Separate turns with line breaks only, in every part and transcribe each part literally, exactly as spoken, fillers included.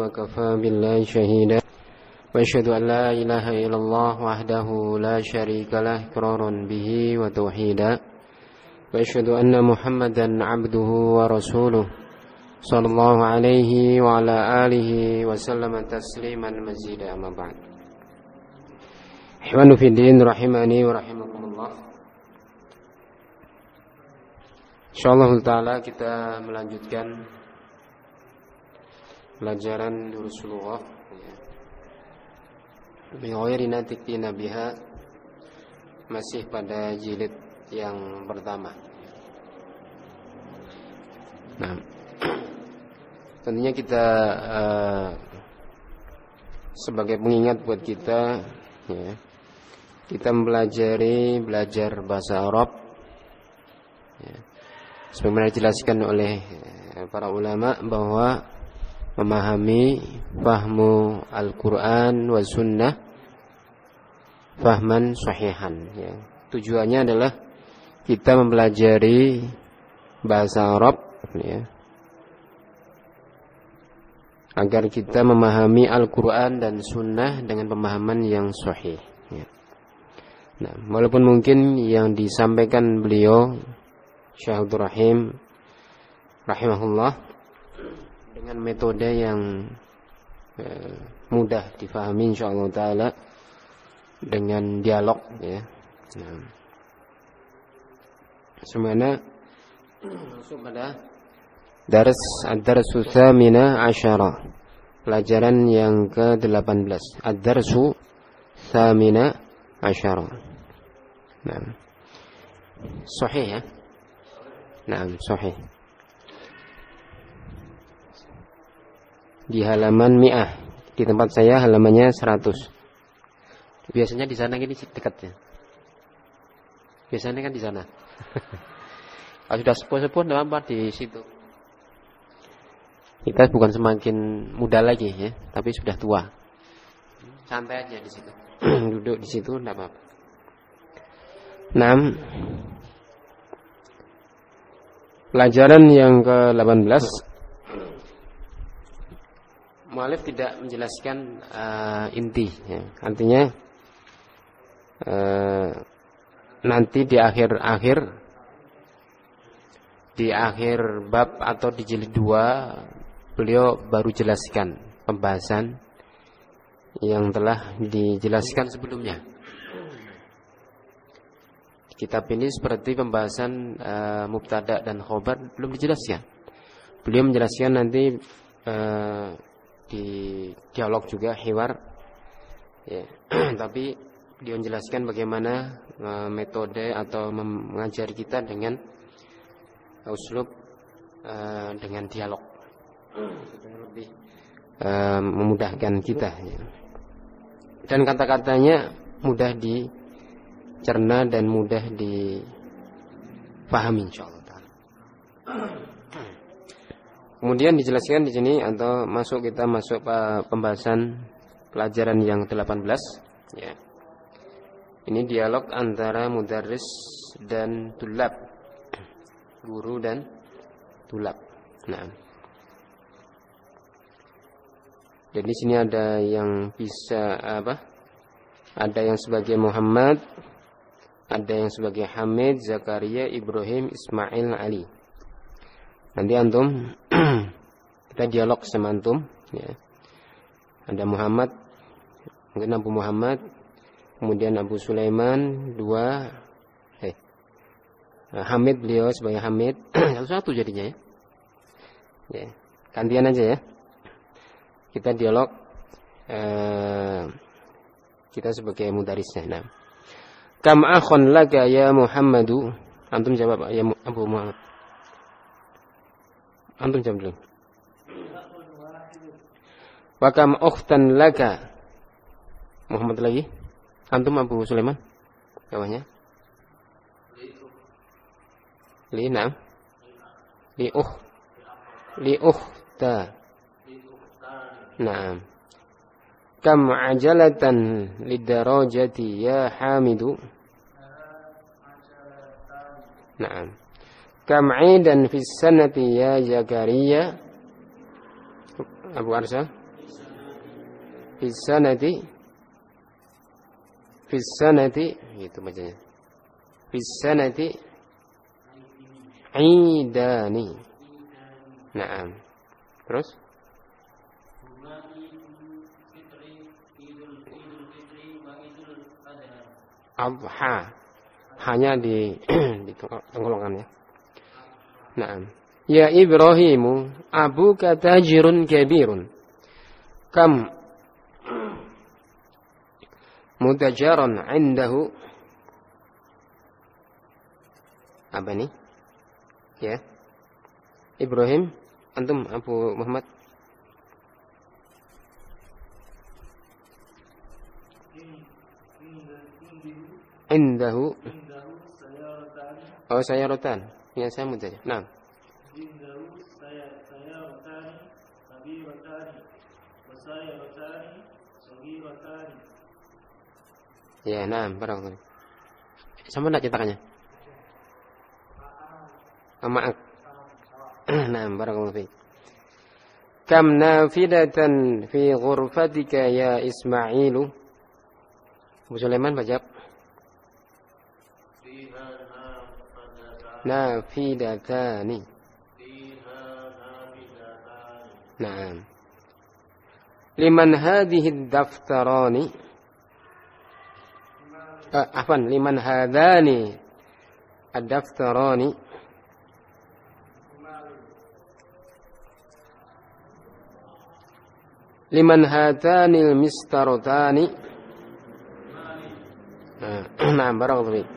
وكفى بالله شهيدا وأشهد أن لا إله إلا الله وحده لا شريك له إقرارا به وتوحيدا وأشهد أن محمدا عبده ورسوله صلى الله عليه وعلى آله وسلم تسليما مزيدا أما بعد. Ikhwanu fi din rahimani wa rahimakumullah. Insyaallah taala kita melanjutkan pelajaran Durusulullah bi ghairi natiqina biha, masih pada jilid yang pertama. Nah, tentunya kita uh, sebagai pengingat buat kita, ya, kita mempelajari belajar bahasa Arab, ya, sebagaimana dijelaskan oleh para ulama bahwa memahami fahmu Al-Quran wa Sunnah fahman sahihan, ya. Tujuannya adalah kita mempelajari bahasa Arab, ya, agar kita memahami Al-Quran dan Sunnah dengan pemahaman yang sahih, ya. Nah, walaupun mungkin yang disampaikan beliau Syekh Abdul Rahim rahimahullah dengan metode yang eh, mudah difahami insyaallah taala dengan dialog, ya. Nah, semuanya masuk pada dars ad-darsu tsamina asyara, pelajaran yang ke delapan belas, ad-darsu tsamina asyara. Nah, sahih, ya. Nah, sahih. Di halaman mi'ah, di tempat saya halamannya seratus. Biasanya di sana gini dekatnya. Biasanya kan di sana. Kalau sudah sepuh-sepuh enggak apa di situ. Kita bukan semakin muda lagi, ya, tapi sudah tua. Santai aja di situ. Duduk di situ enggak apa-apa. enam. Pelajaran yang ke delapan belas, mu'alif tidak menjelaskan uh, inti, ya. Artinya uh, nanti di akhir-akhir di akhir bab atau di jilid dua beliau baru jelaskan pembahasan yang telah dijelaskan sebelumnya. Kitab ini seperti pembahasan uh, mubtada dan khobar belum dijelaskan. Beliau menjelaskan nanti uh, di dialog juga, hiwar, ya. Tapi dia menjelaskan bagaimana uh, metode atau mengajari kita dengan uslub uh, dengan dialog, supaya lebih uh, memudahkan kita, ya. Dan kata-katanya mudah di cerna dan mudah dipahami insyaallah taala. Kemudian dijelaskan di sini atau masuk kita masuk pembahasan pelajaran yang delapan belas, ya. Ini dialog antara mudarris dan tulab, guru dan tulab. Nah, jadi di sini ada yang bisa apa? Ada yang sebagai Muhammad, ada yang sebagai Hamid, Zakaria, Ibrahim, Ismail, Ali. Nanti antum kita dialog sama antum, ya. Ada Muhammad, mungkin Abu Muhammad, kemudian Abu Sulaiman, dua, eh, Hamid, beliau sebagai Hamid, satu-satu jadinya, ya. Ya, gantian aja, ya. Kita dialog, eh, kita sebagai mudarisnya. Nah, kam akhon laka ya Muhammadu. Antum jawab ya Abu Muhammad. Antum jawab dulu. Wa kam ukhtan laka Muhammad lagi. Antum Abu Sulaiman. Bawahnya. Li nam. Li uh. Li ukhta. Naam. Kam ajalatan lidarajati ya Hamidu. Naam. Kam aidan fis sanati ya Zakaria. Abu Arsa. Fis sanati Fis sanati gitu bacanya. Fis sanati idani. Naam. Terus Adha. Hanya di di tenggolongan ya. Naam. Ya Ibrahimu abuka tajirun kabirun. Kam mutajaran indahu. Apa ini? Ya. Ibrahim, antum Abu Muhammad. Indahu. Oh, sayaratan. Ya, saya mudah. Nah. Indahu sayaratan, kabiratan, wasayaratan, saghiratan. Ya, nah, barakallahu. Sama enggak cetakannya? Maaf. Nah, barakallahu fiik. Kam nafidatan fi ghurfatika ya Ismailu. Abu Sulaiman baca. Nafidatani. Naam. Liman hadhihi daftarani. Uh, afan, liman hadani ad-daftarani. Liman hatanil mistarotani. Nah, barakallahu fiik.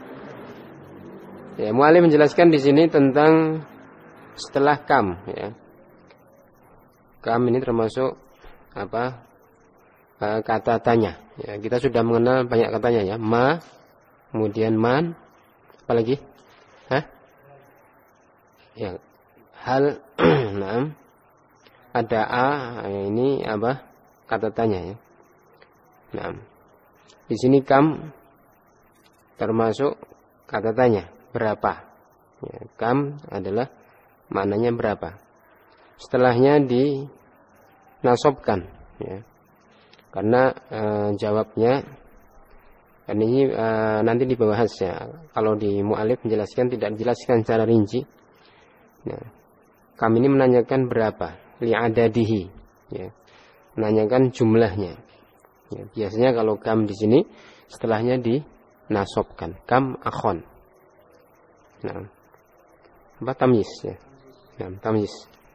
Ya, mu'allim menjelaskan di sini tentang setelah kam ya. Kam ini termasuk apa? E, kata tanya. Ya, kita sudah mengenal banyak katanya ya. Ma, kemudian man, apalagi? Hah? Ya, hal, nah, ada a, ini apa? Kata tanya ya. Nah, di sini kam termasuk kata tanya. Berapa? Ya, kam adalah maknanya berapa. Setelahnya dinasobkan, ya. Karena e, jawabnya, dan ini e, nanti dibahas ya. Kalau di mu'alif menjelaskan tidak dijelaskan secara rinci. Nah, kam ini menanyakan berapa, li'adadihi, ya. Menanyakan jumlahnya. Ya, biasanya kalau kam di sini setelahnya dinasobkan, kam akhon. Nah, apa tamyiz ya? Nah, tamyiz.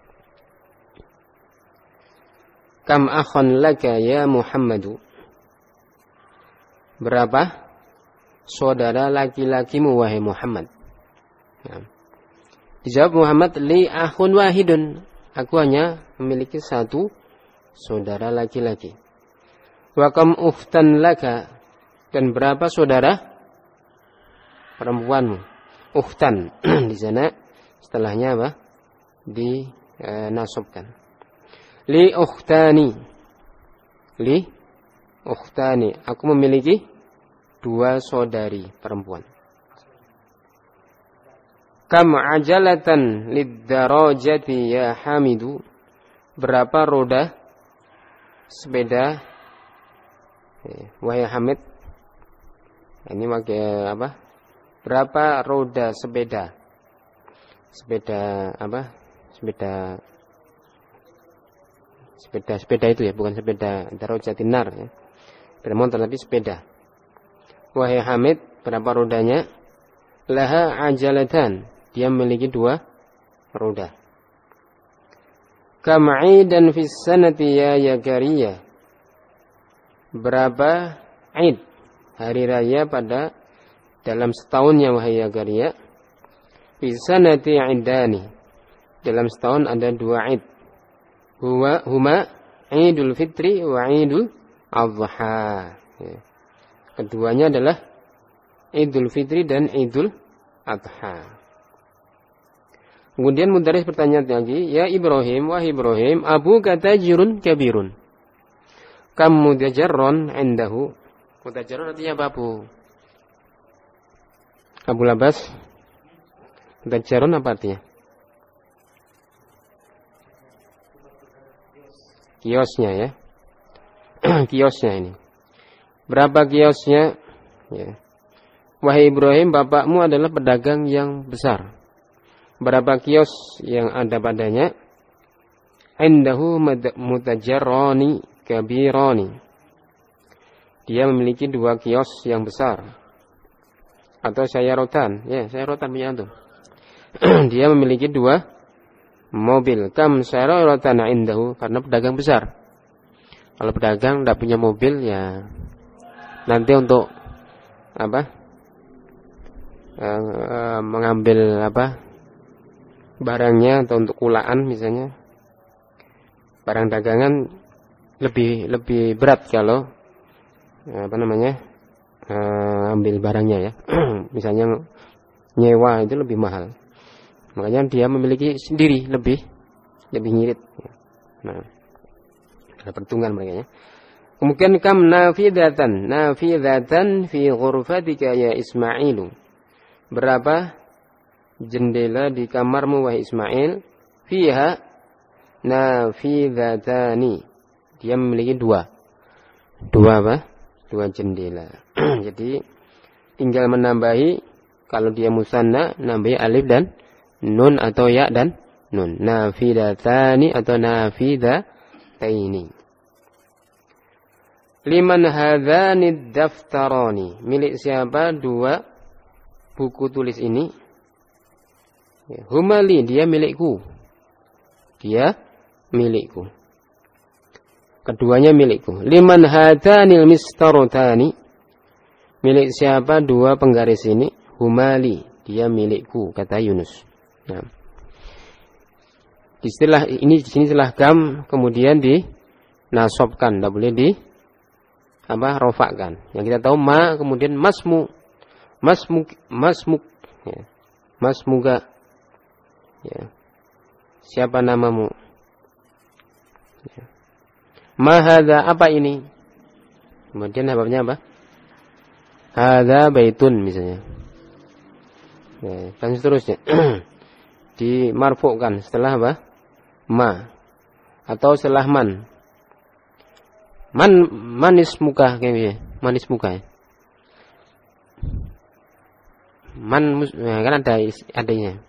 Kam akhon laka ya Muhammadu. Berapa saudara laki-lakimu wahai Muhammad? Nah, dijawab Muhammad, li akhun wahidun. Aku hanya memiliki satu saudara laki-laki. Wa kam ukhtan laka. Dan berapa saudara perempuanmu? Ukhtan di sana setelahnya apa? Dinasobkan. Li ukhtani. Li ukhtani. Aku memiliki dua saudari perempuan. Kam ajalatan lid-darajati ya Hamidu. Berapa roda sepeda wahai Hamid? Ini pakai apa? Berapa roda sepeda? Sepeda apa? Sepeda sepeda sepeda itu ya, bukan sepeda darajatin nar ya. Sepeda motor tapi sepeda. Wahai Hamid, berapa rodanya? Laha ajalatan. Dia memiliki dua roda. Kam'idan fis sanati ya Zakaria. Berapa Id hari raya pada dalam setahunnya wahai Zakaria? Fis sanati idani. Dalam setahun ada dua Id. Huwa huma Idul Fitri wa Idul Adha. Ya. Keduanya adalah Idul Fitri dan Idul Adha. Kemudian Mudaris bertanya lagi, ya Ibrahim, wahai Ibrahim, abu kata jirun kabirun. Kam mudajarron indahu. Mudajarron artinya apa, Abu? Abu Labas. Mudajarron apa artinya? Kiosnya ya. kiosnya ini. Berapa kiosnya? Ya. Wahai Ibrahim, bapakmu adalah pedagang yang besar. Berapa kios yang ada padanya? Indahu mutajarrani kabirani. Dia memiliki dua kios yang besar. Atau sayarotan. Ya, sayarotan punya antum. Dia memiliki dua mobil. Kam sayarotan indahu, karena pedagang besar. Kalau pedagang tidak punya mobil, ya nanti untuk apa? Uh, mengambil apa barangnya atau untuk kulaan misalnya, barang dagangan lebih lebih berat kalau apa namanya uh, ambil barangnya ya. Misalnya nyewa itu lebih mahal, makanya dia memiliki sendiri lebih lebih ngirit. Nah, ada perhitungan mereka ya. Kemudian kam nafidatan nafidatan fi ghurfatika ya Ismailu. Berapa jendela di kamarmu wahai Ismail? Fiha nafidatani. Dia memiliki dua. Dua apa? Dua jendela. Jadi tinggal menambahi, kalau dia musanna nambahi alif dan nun atau ya dan nun. Nafidatani atau nafidataini. Liman hadzani daftarani. Milik siapa dua buku tulis ini? Humali, dia milikku. Dia milikku. Keduanya milikku. Liman hadanil mistarutani. Milik siapa dua penggaris ini? Humali, dia milikku, kata Yunus. Nah. Istilah ini di sini istilah gam kemudian dinasobkan, tidak boleh di apa rofakkan. Yang kita tahu ma kemudian masmu. Masmuk, masmuk, ya. Masmuga, ya. Siapa namamu? Ya. Mahada, apa ini? Kemudian hababnya apa? Hada baitun misalnya. Ya, dan seterusnya. Dimarfu'kan setelah apa? Ma atau setelah man. Man manis muka kayaknya. Manis muka ya. Man ya, kan ada adanya.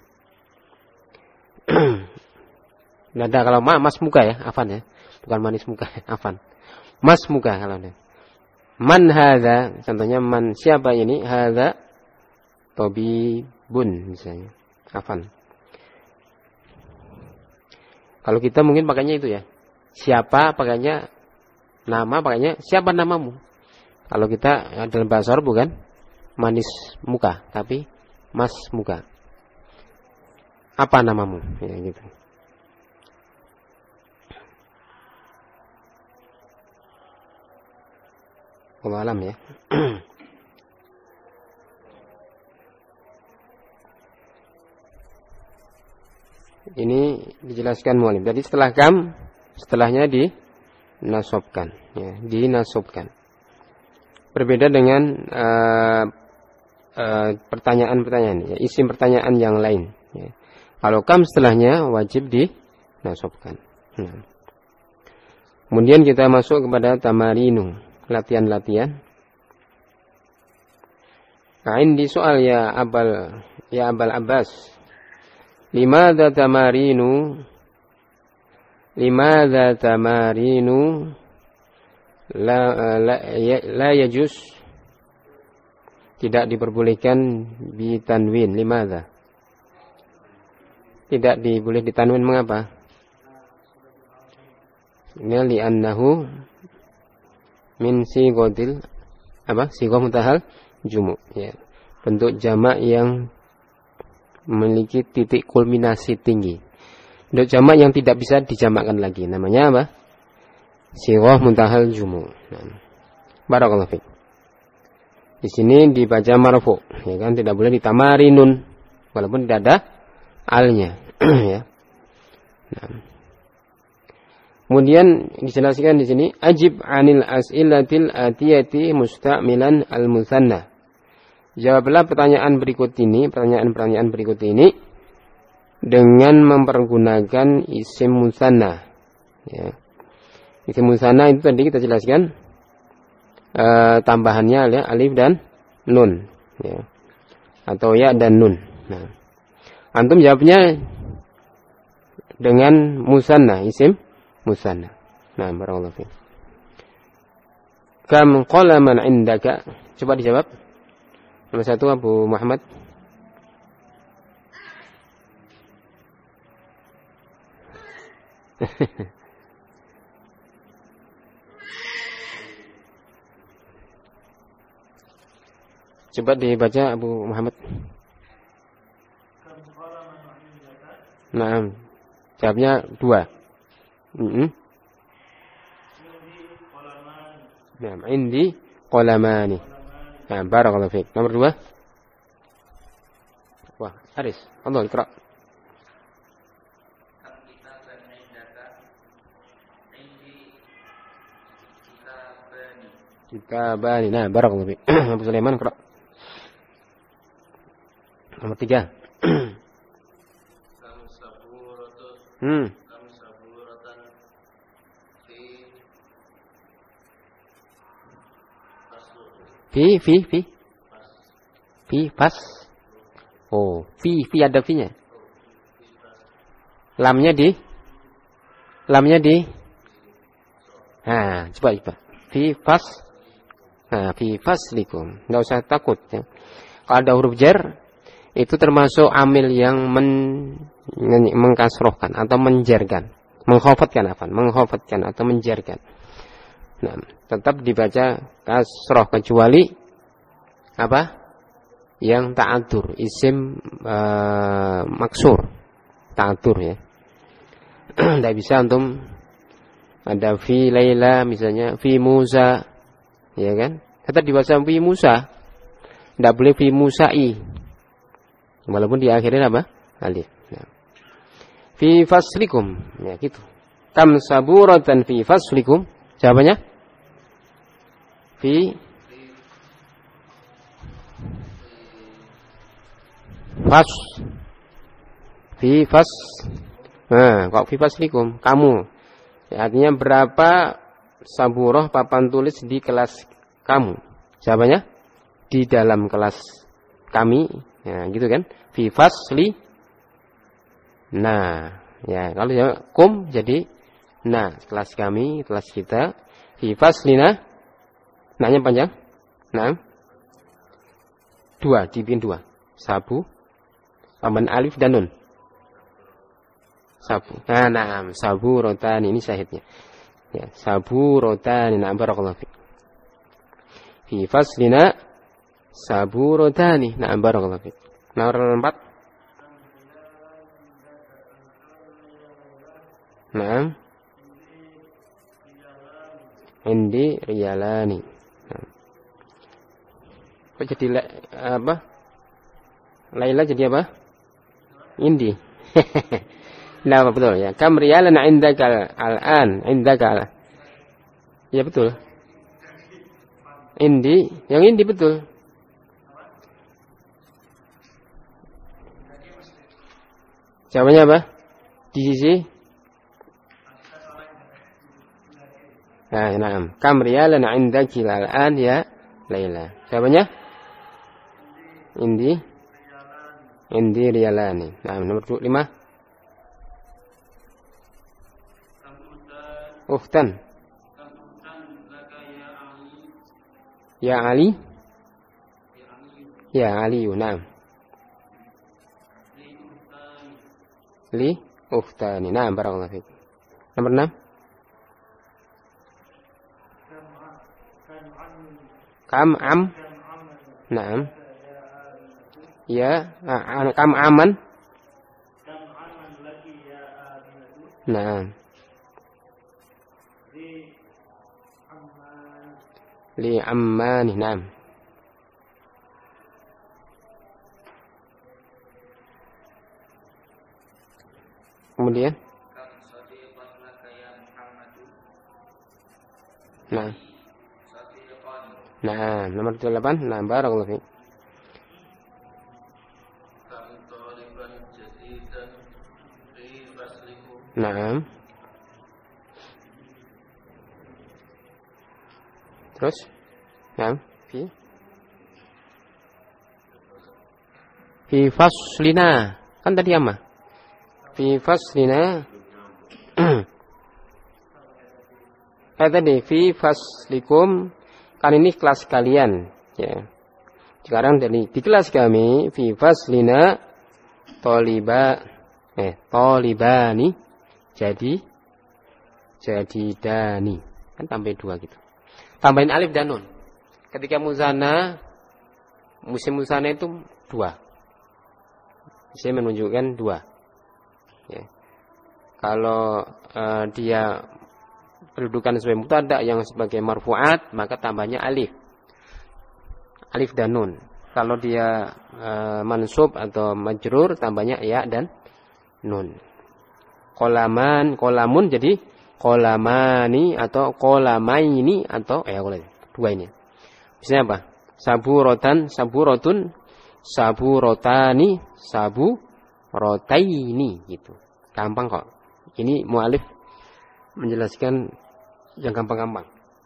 Nggak ada kalau ma, mas muka ya, afan ya. Bukan manis muka, afan. Mas muka kalau ada. Man hadza, contohnya man siapa ini? Hadza tabibun misalnya. Afan. Kalau kita mungkin pakainya itu ya. Siapa pakainya nama, pakainya siapa namamu. Kalau kita dalam bahasa Arab bukan manis muka, tapi mas muka. Apa namamu? Ya gitu. Wallahu alam ya. Ini dijelaskan mu'alim. Jadi setelah kam, setelahnya dinasobkan, ya, dinasobkan. Berbeda dengan uh, uh, pertanyaan-pertanyaan, ya, isim pertanyaan yang lain. Ya. Kalau kam setelahnya wajib dinasobkan. Nah. Kemudian kita masuk kepada tamarinu, latihan-latihan. Nah, ini soal ya abal ya abal Abbas. Limadza tamarinu? Limadza tamarinu la la, ya, la yajuz, tidak diperbolehkan bi tanwin. Limadza? Tidak diboleh ditanwin, mengapa? Ini li'annahu min sigotil apa? Sigoh mutahal jumu, ya. Bentuk jamak yang memiliki titik kulminasi tinggi. Bentuk jamak yang tidak bisa dijamakkan lagi. Namanya apa? Sigoh mutahal jumu. Nah. Barakallahu fiik. Di sini dibaca marfu, ya kan? Tidak boleh ditamarinun walaupun tidak ada alnya, ya. Nah. Kemudian dijelaskan di sini ajib anil as'ilatil atiyati musta'milan al-musanna. Jawablah pertanyaan berikut ini, pertanyaan-pertanyaan berikut ini dengan mempergunakan isim musanna, ya. Isim musanna itu tadi kita jelaskan e, tambahannya ya, alif dan nun ya. Atau ya dan nun. Nah, antum jawabnya dengan musanna, isim musanna. Nah, barakallahu fiik. Kam qalaman indaka? Coba dijawab. Nomor satu Abu Muhammad. Coba dibaca Abu Muhammad. Nah, jawabnya dua. Mm-hmm. Nah, indi qalamani. Nah, barakallahu fiik. Nomor dua. Wah, Haris. Allah ikra. Kitabani. Nah, barakallahu fiik. Abu Sulaiman ikra. Nomor tiga. Hmm. Fi, fi, fi. Fi, pas. Oh, fi, fi ada fi-nya. Lamnya di? Lamnya di? Nah, coba, coba. Fi, pas. Nah, fi, faslikum. Nggak usah takut. Ya. Kalau ada huruf jar, itu termasuk amil yang men, mengkasrohkan atau menjarkan, mengkhafatkan apa? Mengkhafatkan atau menjarkan. Nah, tetap dibaca kasroh kecuali apa? Yang ta'adur, isim uh, maksur, ta'adur ya. Tidak bisa antum ada fi Laila misalnya, fi Musa, ya kan? Tetap dibaca fi Musa. Tidak boleh fi Musa'i. Walaupun di akhirnya apa? Alif. Nah. Fi faslikum, ya gitu. Kam saburatan fi faslikum. Jawabannya? Fi fas. Fi fas. Nah, kok fi faslikum? Kamu. Ya, artinya berapa saburah papan tulis di kelas kamu? Jawabannya? Di dalam kelas kami. Ya, gitu kan? Fi fasli. Nah, ya kalau jawab kum jadi nah, kelas kami, kelas kita. Fi faslina. Nanya panjang? Nah. Dua, dibikin dua. Sabu. Tambahan alif dan nun. Sabu. Nah, nah, sabu rotan ini syahidnya. Ya, sabu rotan. Nah, barakallahu fiik. Fi faslina sabu rotani. Nah, barakallahu fiik. Nomor empat. Nah. Indi riyalani. Nah. Kok jadi le, apa? Laila jadi apa? Indi. Nah, betul ya. Kam riyalan indaka al-an, indaka al. Ya betul. Indi, yang indi betul. Jawabannya apa? Di sisi? Nah, nah. Kam riyalan indaki al-an ya Laila. Jawabannya? Indi. Indi riyalani. Nah, nomor lima. Ukhtan. Ya Ali. Ya Ali, nah. Li ukhtani. Nah, barakallahu fiik. Nomor enam. Kam am. Naam. Ya, kam aman. Naam. Li ammani. Naam. Kemudian nah nah nomor delapan. Nah, barakallahu fiik. Nah Terus? Ya, fi fi faslina. Kan tadi ama. Fi faslina. Kayak tadi fi faslikum, kan ini kelas kalian, ya. Sekarang dari di kelas kami fi faslina toliba eh tolibani jadi jadi dani. Kan tambah dua gitu. Tambahin alif dan nun. Ketika muzana, musim muzana itu dua. Saya menunjukkan dua. Ya. Kalau uh, dia kedudukan sebagai mubtada yang sebagai marfu'at, maka tambahnya alif. Alif dan nun. Kalau dia uh, mansub atau majrur, tambahnya ya dan nun. Kolaman, kolamun jadi kolamani atau kolamaini atau eh dua ini. Misalnya apa? Saburotan, saburotun, saburotani, saburotaini gitu. Gampang kok. Ini mu'alif menjelaskan yang gampang-gampang.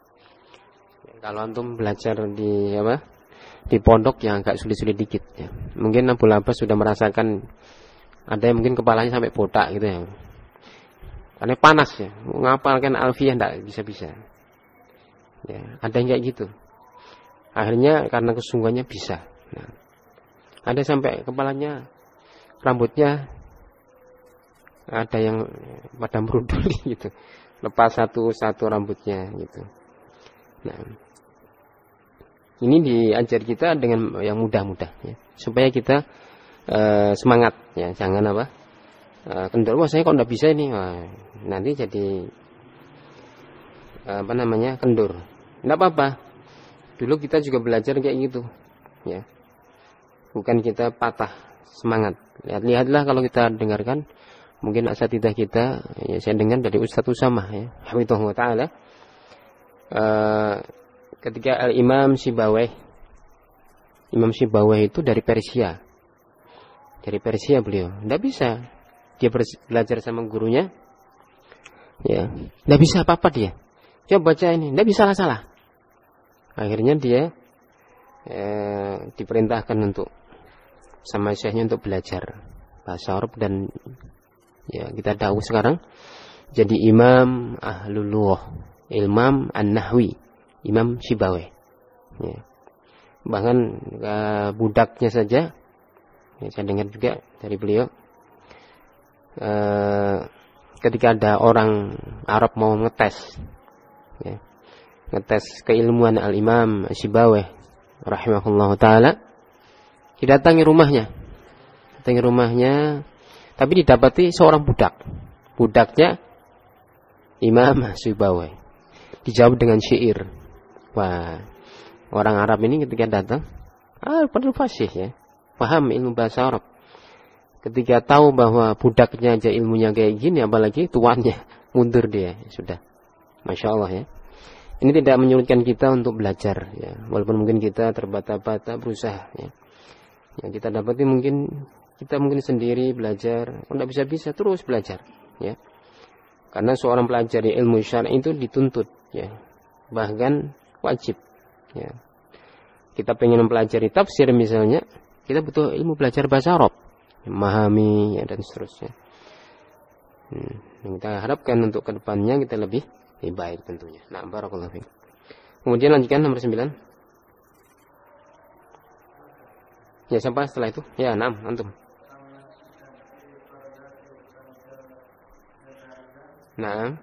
Kalau antum belajar di apa? Di pondok yang agak sulit-sulit dikit ya. Mungkin Abu Labas sudah merasakan ada yang mungkin kepalanya sampai botak gitu ya. Karena panas ya, ngapalkan alfiyah enggak bisa-bisa. Ya, ada yang kayak gitu. Akhirnya karena kesungguhannya bisa. Nah, ada sampai kepalanya, rambutnya ada yang pada merudul gitu. Lepas satu-satu rambutnya gitu. Nah, ini diajar kita dengan yang mudah-mudah ya, supaya kita uh, semangat ya, jangan apa? Uh, kendor, wah saya kok enggak bisa ini. Wah, nanti jadi uh, apa namanya? Kendur. Enggak apa-apa. Dulu kita juga belajar kayak gitu ya. Bukan kita patah semangat. Lihat-lihatlah kalau kita dengarkan mungkin asatidzah kita ya, saya dengar dari Ustaz Usamah ya, hafizahullah taala. Uh, ketika Al-Imam Sibawayh, Imam Sibawayh itu dari Persia. Dari Persia beliau. Enggak bisa dia belajar sama gurunya. Ya, enggak bisa apa-apa dia. Coba baca ini, enggak bisa salah-salah. Akhirnya dia eh, diperintahkan untuk sama syekhnya untuk belajar bahasa Arab dan ya kita tahu sekarang jadi imam ahlul lughah, Imam An-Nahwi, Imam Sibawayh. Ya. Bahkan eh, budaknya saja ya, saya dengar juga dari beliau eh, ketika ada orang Arab mau ngetes ya, ngetes keilmuan Al-Imam Sibawayh rahimahullah ta'ala, didatangi rumahnya datangi rumahnya tapi didapati seorang budak budaknya Imam Sibawayh, dijawab dengan syair. Wah, orang Arab ini ketika datang ah padahal fasih ya, paham ilmu bahasa Arab, ketika tahu bahwa budaknya aja ilmunya kayak gini, apalagi tuannya, mundur dia sudah. Masya Allah ya. Ini tidak menyulitkan kita untuk belajar ya, walaupun mungkin kita terbata-bata berusaha ya. Yang kita dapati mungkin kita mungkin sendiri belajar, kalau tidak bisa-bisa terus belajar ya. Karena seorang pelajari ilmu syar'i itu dituntut ya, bahkan wajib ya. Kita pengen mempelajari tafsir misalnya, kita butuh ilmu belajar bahasa Arab, memahami ya, dan seterusnya. Hmm, kita harapkan untuk kedepannya kita lebih lebih baik tentunya. Nah, barakallahu fiik. Kemudian lanjutkan nomor sembilan. Ya, siapa setelah itu? Ya, enam, antum. Nah.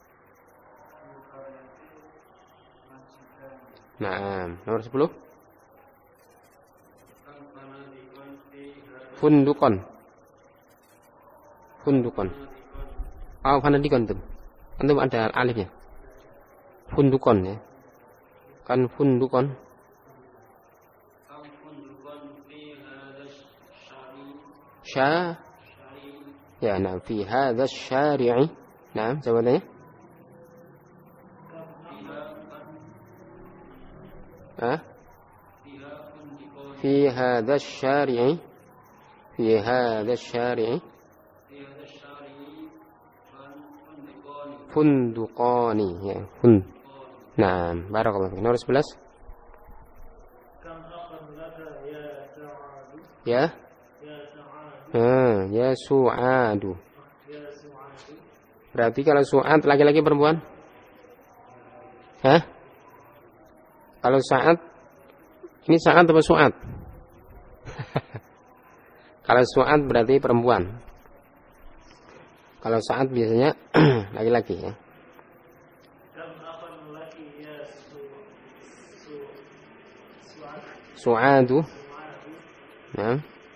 Nah, nomor sepuluh. Fundukon. Fundukon. Oh, fanadikon tuh. Antum ada alifnya. Fundukon ya. Kan fundukon. Sya. Ya, nah fi hadzal syari'i. Nah, jawabannya. Ah? Fi hadzal syari'i. Fi hadzal syari'i. Funduqani ya, fun. Nah, barakallahu fiik. Nomor sebelas. Ya. Ah, ya su'adu. Berarti kalau su'ad laki-laki perempuan? Hah? Kalau sa'ad, ini sa'ad atau su'ad? Kalau su'ad berarti perempuan. Kalau sa'ad biasanya laki-laki ya. Su'adu. Nah.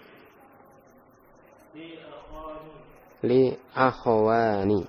Li akhwani.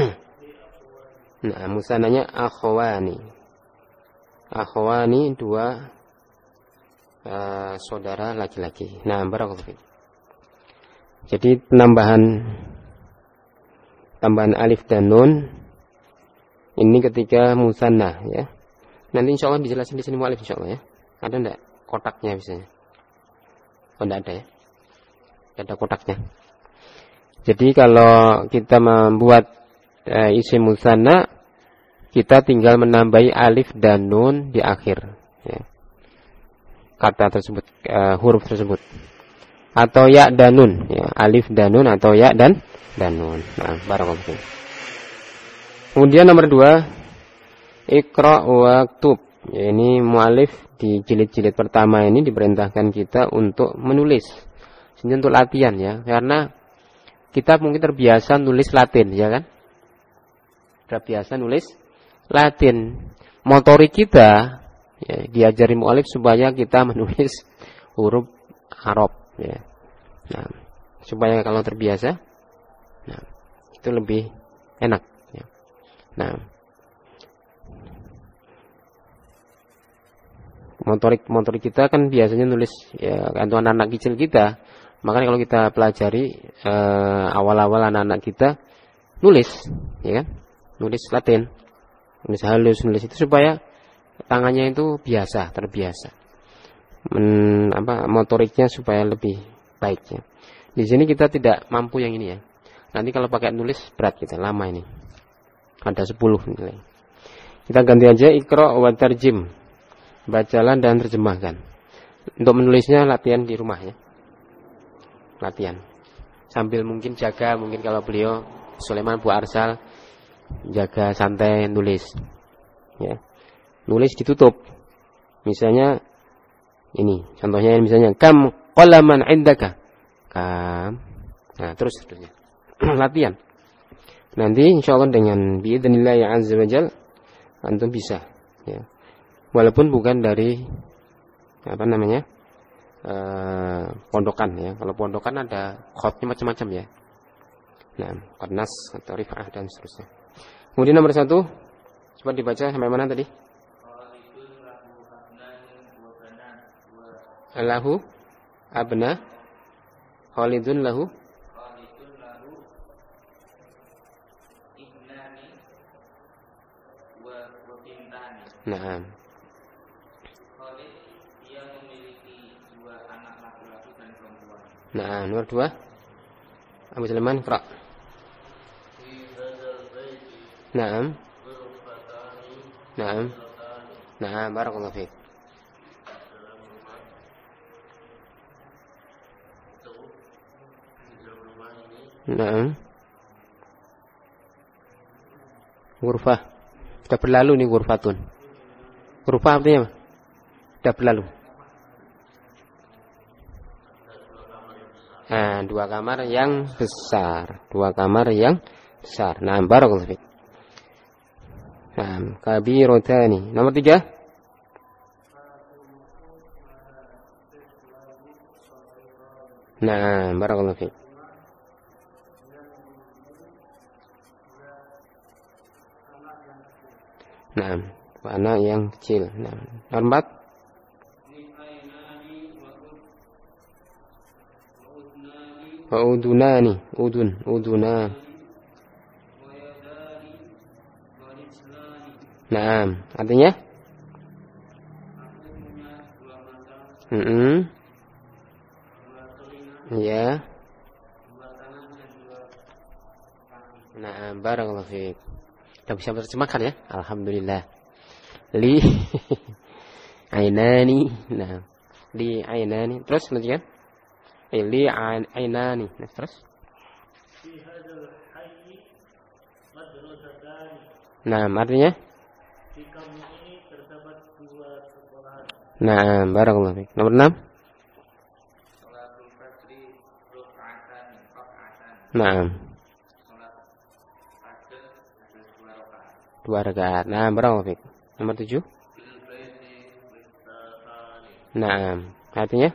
Nah, musananya akhwani. Akhwani dua uh, saudara laki-laki. Nah, barakallahu fiik. Jadi penambahan tambahan alif dan nun ini ketika musanna ya. Nanti insyaallah dijelasin di sini mualif insyaallah ya. Ada enggak kotaknya biasanya? Oh, enggak ada ya. Enggak ada kotaknya. Jadi kalau kita membuat uh, isim musanna, kita tinggal menambahi alif dan nun di akhir ya. Kata tersebut, uh, huruf tersebut. Atau ya dan nun ya, alif dan nun atau ya dan dan nun. Nah, barakallahu. Kemudian nomor dua, Iqra waktub. Ya, ini mualif di jilid-jilid pertama ini diperintahkan kita untuk menulis. Ini untuk latihan ya, karena kita mungkin terbiasa nulis Latin ya kan? Terbiasa nulis Latin. Motorik kita ya, diajari mualif supaya kita menulis huruf Arab ya. Nah, supaya kalau terbiasa, nah, itu lebih enak ya. Nah, motorik motorik kita kan biasanya nulis ya, untuk anak-anak kecil kita. Makanya kalau kita pelajari eh, awal-awal anak-anak kita nulis, ya kan, nulis Latin, nulis halus, nulis itu supaya tangannya itu biasa, terbiasa. Men, apa, motoriknya supaya lebih baik ya. Di sini kita tidak mampu yang ini ya. Nanti kalau pakai nulis berat kita, lama ini. Ada sepuluh nilai. Kita ganti aja Iqra wa tarjim. Bacalah dan terjemahkan. Untuk menulisnya latihan di rumah ya. Latihan. Sambil mungkin jaga, mungkin kalau beliau Sulaiman Bu Arsal jaga santai nulis. Ya. Nulis ditutup. Misalnya ini, contohnya misalnya kam qalaman indaka. Kam. Nah, terus seterusnya. Latihan. Nanti insyaallah dengan biidznillah azza wajal antum bisa ya. Walaupun bukan dari apa namanya? Uh, pondokan ya. Kalau pondokan ada khotnya macam-macam ya. Nah, qannas atau rif'ah dan seterusnya. Kemudian nomor satu, coba dibaca sampai mana tadi? Lahu abna Khalidun lahu Naam. Khalid dia memiliki dua anak laki-laki dan perempuan. Nah, nomor dua. Abu Sulaiman, Qra. Naam. Naam. Naam, barakallahu fiik. Naam. Ghurfah. Sudah berlalu nih ghurfatun. Ghurfah artinya apa? Sudah berlalu. Nah, dua kamar yang besar, dua kamar yang besar. Nah, barakallahu fiik. Nah, kabirotani. Nomor tiga. Nah, barakallahu fiik. Nah, anak yang kecil. Nah, nomor empat. Wa udunani, udun, uduna. Nah, artinya? Hmm. Ya. Nah, barakallahu fiik. Kita bisa menerjemahkan ya. Alhamdulillah. Li ainani. Nah, li ainani. Terus lanjutkan. Eh, li ainani. Nah, terus. Nah, artinya?
Di kampung ini terdapat dua sekolah.
Nah, barakallahu fiik. Nomor enam. Nah. Dua rakaat. Nah, barakallahu fiik. Nomor tujuh. Nah, artinya?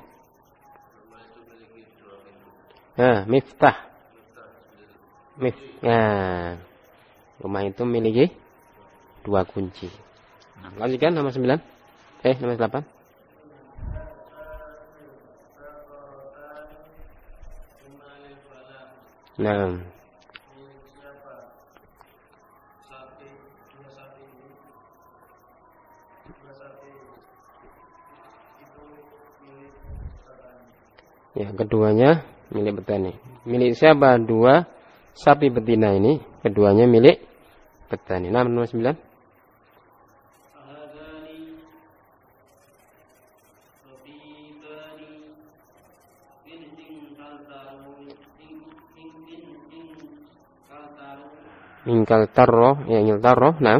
Nah, miftah. Mif. Nah, rumah itu memiliki dua kunci. Lanjutkan nomor sembilan. Eh, nomor delapan. Nah. Ya, keduanya milik petani. Milik siapa? Dua sapi betina ini, keduanya milik petani. Nah, nomor sembilan. Ingkal tarro, ya ingkal tarro, nah.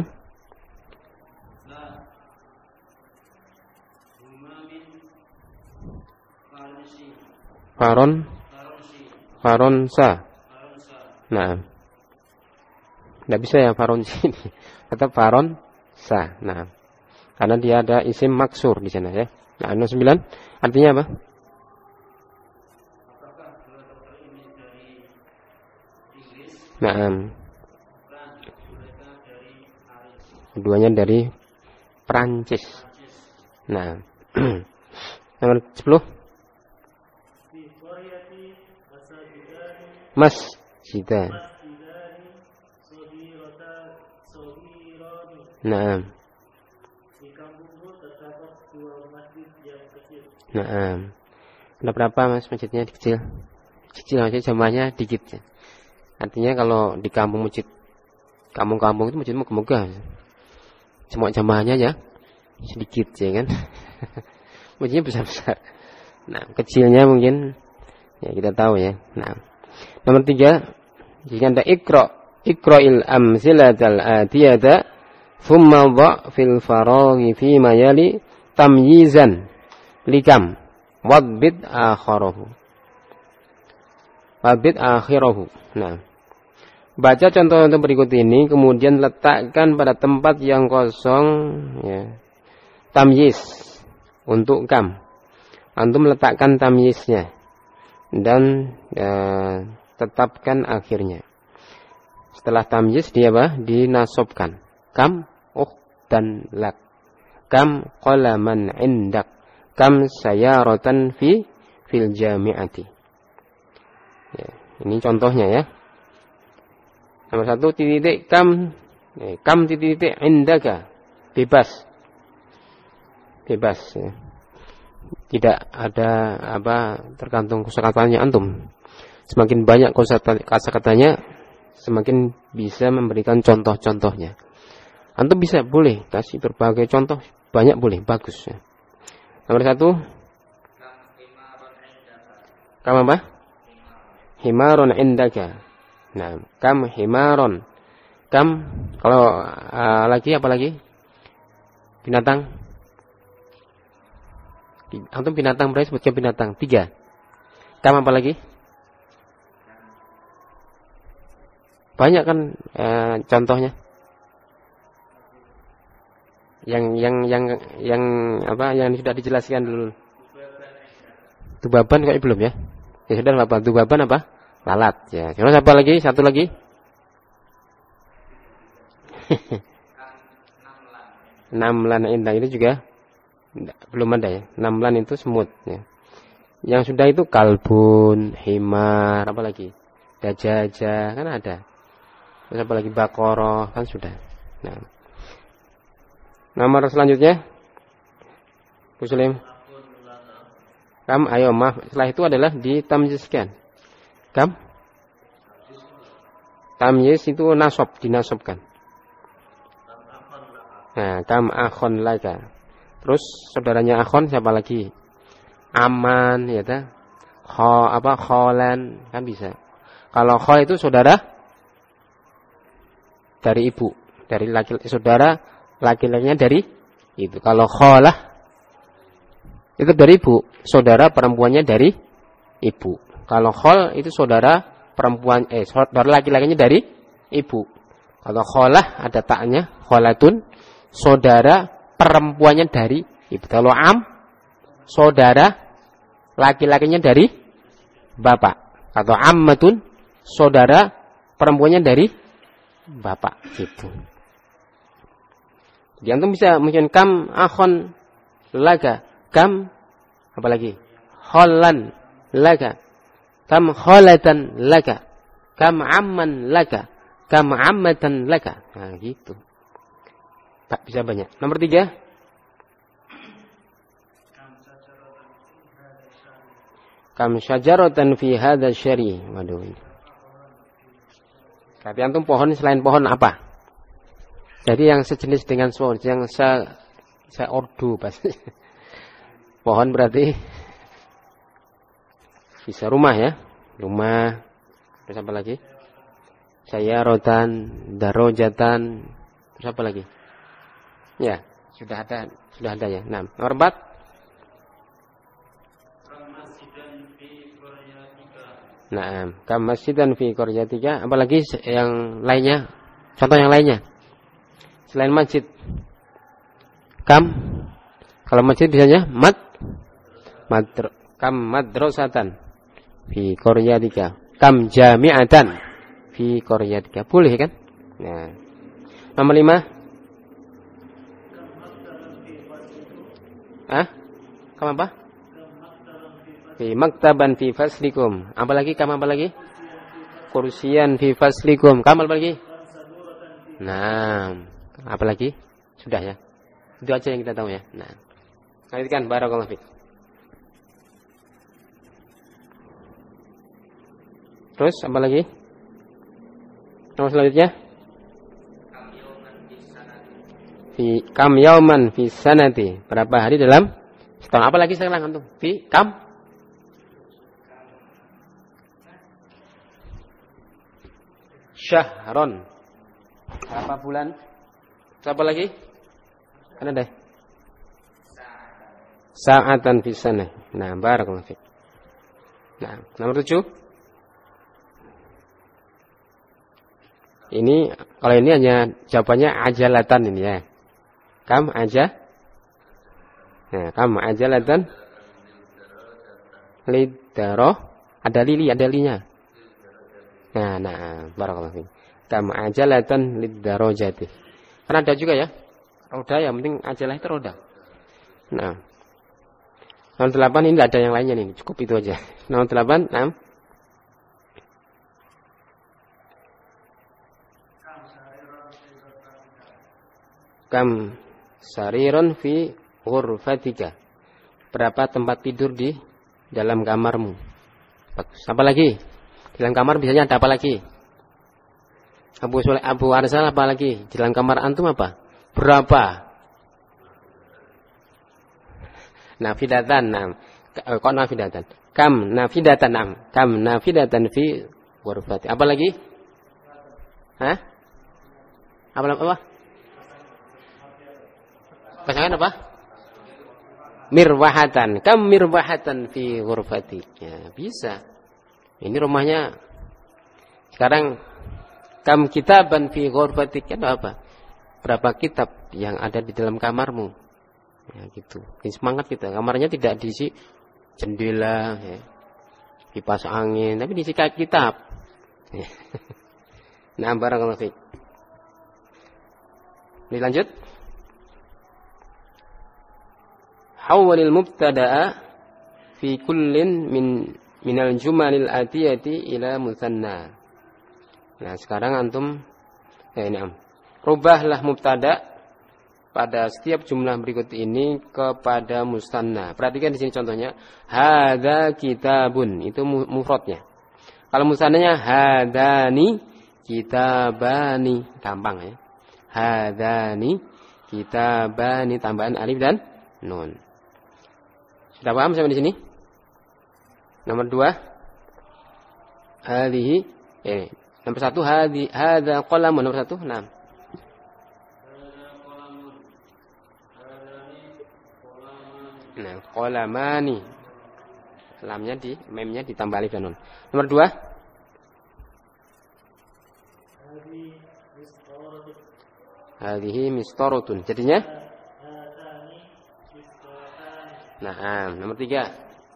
Faron, faronsa. Nah, tidak bisa ya faronsi, tetap faronsa. Nah, karena dia ada isim maksur di sana ya. Nah, nomor sembilan artinya apa? Nah, keduanya dari Prancis. Nah, nomor sepuluh. Mas Sida. Nah. Nah. Ada berapa Mas masjidnya kecil? Kecil aja jamaahnya dikit. Artinya kalau di kampung masjid kampung-kampung itu masjid moga-moga. Semua jamaahnya ya sedikit ya kan. Masjidnya besar-besar. Nah, kecilnya mungkin ya kita tahu ya. Nah, nomor tiga, jika ada ikra, ikra'il amsilatal atiyata, thumma dha' fil faraghi fi mayali tamyizan likam wadbit akharahu. Wadbit akhirahu. Nah, baca contoh-contoh berikut ini, kemudian letakkan pada tempat yang kosong ya, tamyiz untuk kam. Antum letakkan tamyiznya dan ya, tetapkan akhirnya. Setelah tamyiz dia apa? Dinasobkan. Kam, uh, dan lak. Kam qalaman indak. Kam sayaratan fi fil jami'ati. Ya, ini contohnya ya. Nomor satu titik kam, kam titik indaka, bebas, bebas. Ya. Tidak ada apa tergantung kosakatanya antum. Semakin banyak kosakatanya, semakin bisa memberikan contoh-contohnya. Antum bisa boleh kasih berbagai contoh, banyak boleh, bagus. Ya. Nomor satu, kam apa? Himaron indaka. Nah, kam himaron. Kam kalau uh, lagi apa lagi? Binatang. Antum binatang berapa sebutkan binatang? Tiga. Kam apa lagi? Banyak kan uh, contohnya. Yang yang yang yang apa? Yang sudah dijelaskan dulu. Tubaban kok belum ya? Ya sudah apa? Tubaban apa? Lalat ya. Terus apa lagi? Satu lagi. Namlan indah itu juga belum ada ya. Namlan itu semut ya. Yang sudah itu kalbun, himar, apa lagi? Dajaja kan ada. Terus apa lagi? Bakoroh kan sudah. Nah. Nomor selanjutnya. Muslim. Kam ayo maaf. Setelah itu adalah ditamjizkan. Kam? Tamyiz itu nasab, dinasobkan. Nah, kam akhon laka. Terus saudaranya akhon siapa lagi? Aman, ya ta? Kho apa kholan kan bisa. Kalau kho itu saudara dari ibu, dari laki saudara laki-lakinya dari ibu. Kalau kholah itu dari ibu, saudara perempuannya dari ibu. Kalau khol itu saudara perempuan eh saudara laki-lakinya dari ibu. Kalau kholah ada taknya, kholatun, saudara perempuannya dari ibu. Kalau am, saudara laki-lakinya dari bapak. Atau ammatun, saudara perempuannya dari bapak. Gitu. Jadi antum bisa mungkin kam akhon laga, kam apa lagi? Khollan laga, kam kholatan laga, kam amman laga, kam ammatan laga. Nah gitu. Tak bisa banyak. Nomor tiga. Kam syajaratan fi hadha syari. Waduh. Tapi antum pohon selain pohon apa? Jadi yang sejenis dengan pohon, yang se seordu pasti. Pohon berarti bisa rumah ya. Rumah. Terus apa lagi? Sayarotan, darojatan. Terus apa lagi? Ya, sudah ada, sudah ada ya. Nah, nomor empat. Nah, kam masjidan fi qaryatika. Apalagi yang lainnya? Contoh yang lainnya. Selain masjid. Kam. Kalau masjid biasanya mad madr kam madrasatan fi qaryatika. Kam jami'atan fi qaryatika. Boleh kan? Nah. Nomor lima. Ah? Kam apa? Fi maktaban fi faslikum. Apa lagi? Kam apa lagi? Kursian fi faslikum. Kam apa lagi? Nah, apa lagi? Sudah ya. Itu aja yang kita tahu ya. Nah. Lanjutkan barakallahu fiik. Terus apa lagi? Nomor selanjutnya? Fi kam yauman fi sanati. Berapa hari dalam setahun? Apa lagi sekarang antum? Fi kam syahron. Berapa bulan? Siapa lagi? Ada deh. Sa'atan fi sanah. Nah, barakallahu fiik. Nah, nomor tujuh. Ini kalau ini hanya jawabannya ajalatan ini ya. Kam aja. Nah, kam ajalatan lidaro. Ada lili, ada linya. Nah, nah, barakallahu fiik. Kam ajalatan lidarojati. Karena ada juga ya. Roda yang penting ajalah itu roda. Nah. Nomor delapan ini tidak ada yang lainnya nih. Cukup itu aja. Nomor delapan, enam. Kam sariron fi ghurfatika. Berapa tempat tidur di dalam kamarmu? Bagus. Apa lagi? Di dalam kamar biasanya ada apa lagi? Abu Soleh, Abu Arsal apa lagi? Di dalam kamar antum apa? Berapa? Nafidatan, nam. Kok nafidatan? Kam nafidatan, nam. Kam nafidatan fi ghurfati. Apa lagi? Hah? Apa apa? Pasangan apa? Mirwahatan. Kam mirwahatan fi ghurfati. Ya, bisa. Ini rumahnya sekarang kam kitaban fi ghurfati kan apa? Berapa kitab yang ada di dalam kamarmu? Ya gitu. Ini semangat kita. Kamarnya tidak diisi jendela, ya, kipas angin, tapi diisi kitab. Nah, barakallahu fiik. Dilanjut. Hawwalil mubtada'a fi kullin min minal jumalil atiyati ila musanna. Nah, sekarang antum ya ini am. Rubahlah mubtada pada setiap jumlah berikut ini kepada musanna. Perhatikan di sini contohnya, hadza kitabun, itu mufradnya. Kalau musannanya hadani kitabani, gampang ya. Hadani Kitabani tambahan alif dan nun. Sudah paham sampai di sini? Nomor dua, hadhihi, eh, nomor satu hadhi, hadza qalamun, nomor satu, enam. Nah, qalamani, lamnya di, memnya ditambah alif dan nun. Nomor dua, hadhihi mistarutun, jadinya. Nah, nomor tiga.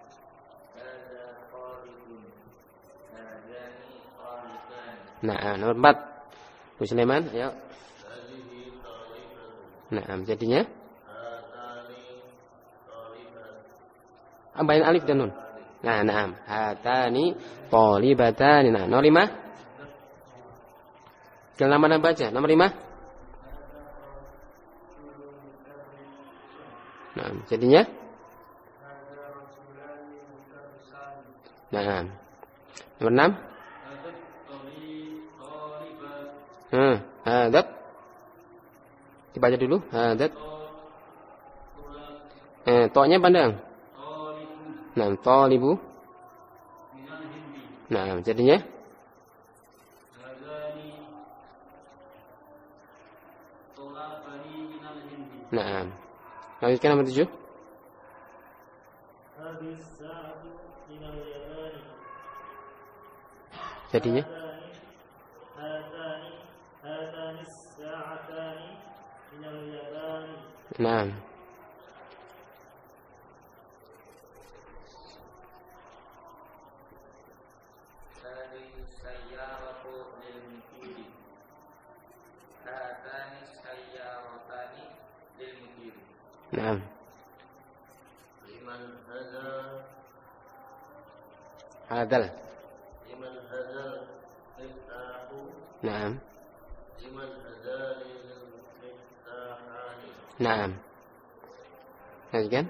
Nah, nomor empat. Bu Sulaiman, ayo. Nah, jadinya. Tambahin alif dan nun. Nah, naam. Hatani thalibatani. Nah, nomor lima. Tinggal nama baca. Nomor lima. Nah, jadinya. Nah, nomor enam. Hmm, hadat. Dibaca dulu, hadat. Eh, to-nya pandang. Nah, talibu. Nah, jadinya. Nah, lanjutkan nomor tujuh. Jadinya. Nah. Nah. Hadal. Nah. Nah. Lanjutkan.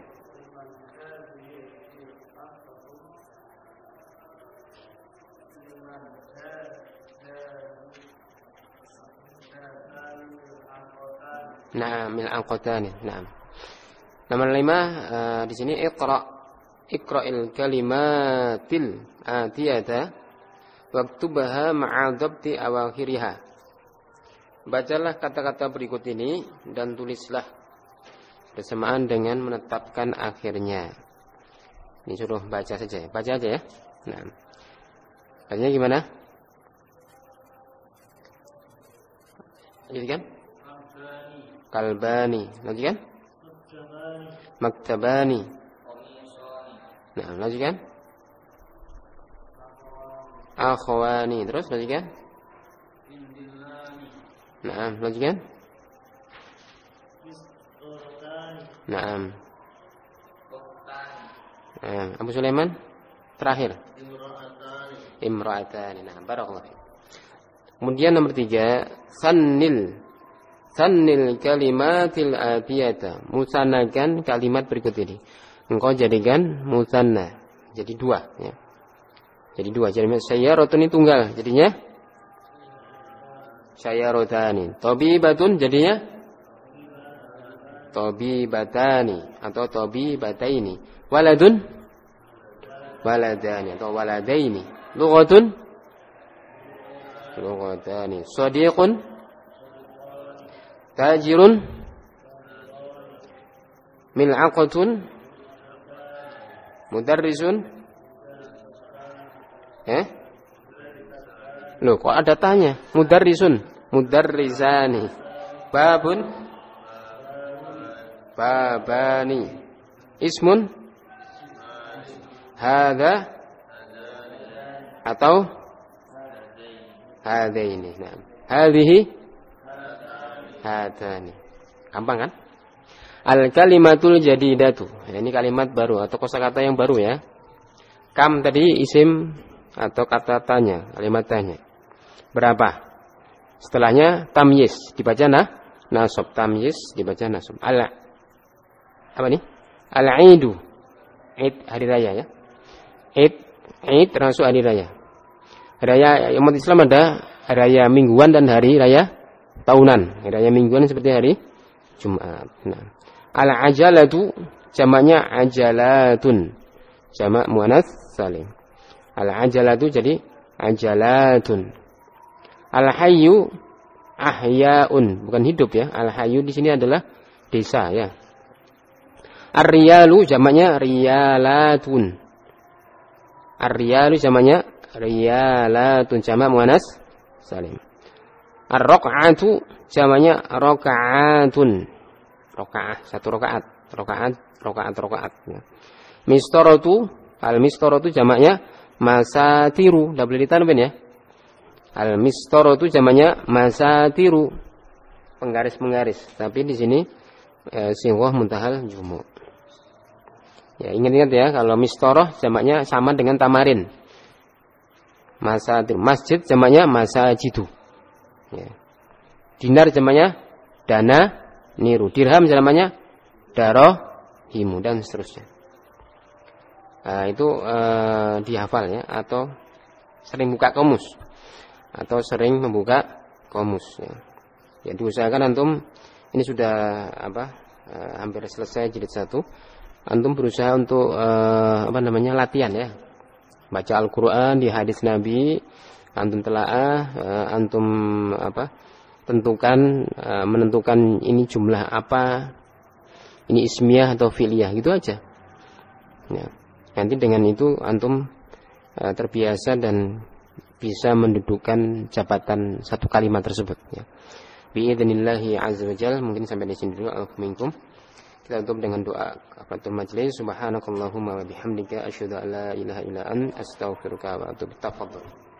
Nah, mil angkotani. Nah. Nomor lima uh, di sini iqra iqra'il kalimatil atiyata waktubaha ma'a dhabti awakhiriha. Bacalah kata-kata berikut ini dan tulislah bersamaan dengan menetapkan akhirnya. Ini suruh baca saja, baca aja ya. Nah, bacanya gimana? Lanjutkan. Kalbani, lanjutkan. Maktabani. Nah, lanjutkan. Akhwani, terus lanjutkan. Nah, lanjutkan. Nah, nah, Abu Sulaiman terakhir. Imra'atani. Nah, barakallahu fiik. Kemudian nomor tiga, sannil sannil kalimatil atiyata. Musannakan kalimat berikut ini. Engkau jadikan musanna. Jadi dua ya. Jadi dua. Jadi sayyaratun ini tunggal. Jadinya sayyaratani. Tabibatun jadinya tabibatani atau tabibataini. Waladun waladani atau waladaini. Lughatun lughatani. Shadiqun tajirun mil'aqatun mudarrisun. Eh? Loh, kok ada tanya? Mudarrisun, mudarrisani. Babun, babani. Ismun, hadza atau hadaini. Nah, hadhihi, hadani. Gampang kan? Al kalimatul jadidatu. Ini kalimat baru atau kosakata yang baru ya. Kam tadi isim atau kata tanya, kalimat tanya. Berapa? Setelahnya tamyiz dibaca nah, nasab, tamyiz dibaca nasab. Al apa nih? Al-Aidu. Id hari raya ya. Id Id termasuk hari raya. Raya umat Islam ada raya mingguan dan hari raya tahunan. Raya mingguan seperti hari Jumat. Nah, al-ajalatu jamaknya ajalatun. Jamak muannats salim. Al-ajalatu jadi ajalatun. Al-hayyu ahyaun, bukan hidup ya. Al-hayyu di sini adalah desa ya. Ar-riyalu jamaknya riyalatun. Ar-riyalu jamaknya riyalatun, jamak muannats salim. Ar-raq'atu jamaknya rakaatun. Rakaah, satu rakaat. Rakaat, rakaat, rakaat ya. Mistoratu, al-mistoratu jamaknya masatiru. Dah boleh ditanwin ya. Al-mistoratu jamaknya masatiru. Penggaris-penggaris. Tapi di sini eh, singhah muntahal jumu. Ya, ingat-ingat ya, kalau mistoroh jamaknya sama dengan tamarin. Masatiru. Masjid jamaknya masajidu. Ya. Dinar jamaknya dana niru. Dirham jamaknya darohimu dan seterusnya. Nah, itu eh, dihafal ya, atau sering buka komus atau sering membuka komus ya. Ya diusahakan antum, ini sudah apa eh, hampir selesai jilid satu. Antum berusaha untuk eh, apa namanya latihan ya. Baca Al-Qur'an di hadis Nabi, antum telaah, uh, antum apa tentukan uh, menentukan ini jumlah apa, ini ismiyah atau fi'liyah, gitu aja ya. Nanti dengan itu antum uh, terbiasa dan bisa mendudukan jabatan satu kalimat tersebut ya. Bi'idznillah azza wajalla. Mungkin sampai di sini dulu. Alhamdulillah. Kita tutup dengan doa kafaratul majlis. Subhanakallahumma wa bihamdika asyhadu an la ilaha illa anta astaghfiruka wa atubu ilaik. Tafadhal.